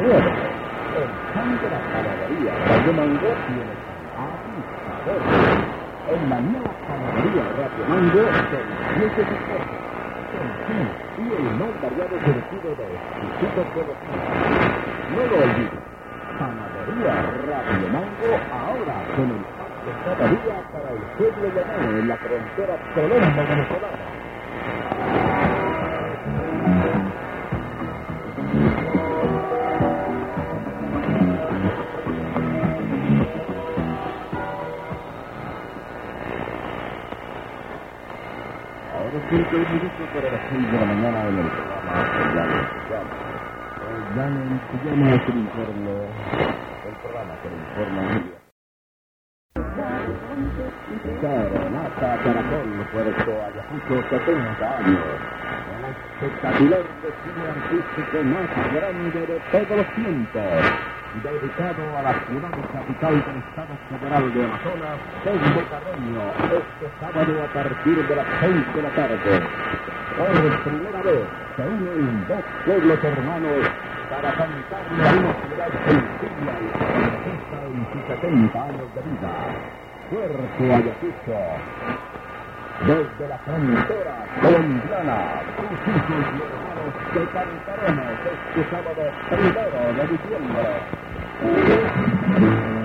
Recuerda, el pan de la panadería Radio Mango tiene sabor. En la nueva panadería Radio Mango, deliciosos sabores, el pan y el más variado surtido de exquisitos productos. No lo olvides, panadería Radio Mango ahora con el pan de cada día para el pueblo llamado en la frontera colombo-venezolana. Ahora 5 minutos para las 6 de la mañana en el programa Llano Antillano. Llano Antillano es el informe, el programa que le informa a Emilia. Serenata Caracol, Puerto Ayacucho, 70 años. El espectacular desfile artístico más grande de todos los tiempos. Dedicado a la ciudad capital del Estado Federal de Amazonas, Pueblo Carreño, este sábado a partir de las 6 de la tarde. Por primera vez se unen dos pueblos hermanos para cantarle a una ciudad sencilla y progresista en sus 70 años de vida. Puerto Ayacucho. Desde la frontera colombiana, tus hijos y hermanos te cantaremos este sábado 1 de diciembre.